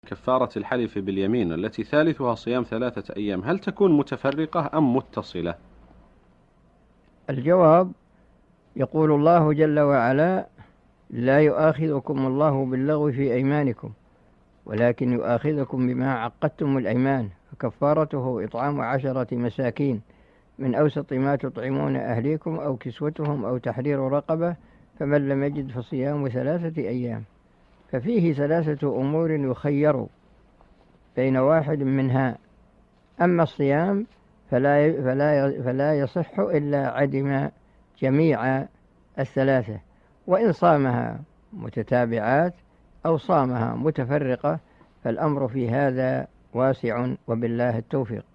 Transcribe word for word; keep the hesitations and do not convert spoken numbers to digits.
كفارة الحلف باليمين التي ثالثها صيام ثلاثة أيام هل تكون متفرقة أم متصلة؟ الجواب: يقول الله جل وعلا: لا يؤاخذكم الله باللغو في أيمانكم ولكن يؤاخذكم بما عقدتم الأيمان، فكفارته إطعام عشرة مساكين من أوسط ما تطعمون أهليكم أو كسوتهم أو تحرير رقبة، فمن لم يجد فصيام ثلاثة أيام. ففيه ثلاثة أمور يخير بين واحد منها. أما الصيام فلا فلا فلا يصح إلا عدم جميع الثلاثة، وإن صامها متتابعات أو صامها متفرقة فالأمر في هذا واسع، وبالله التوفيق.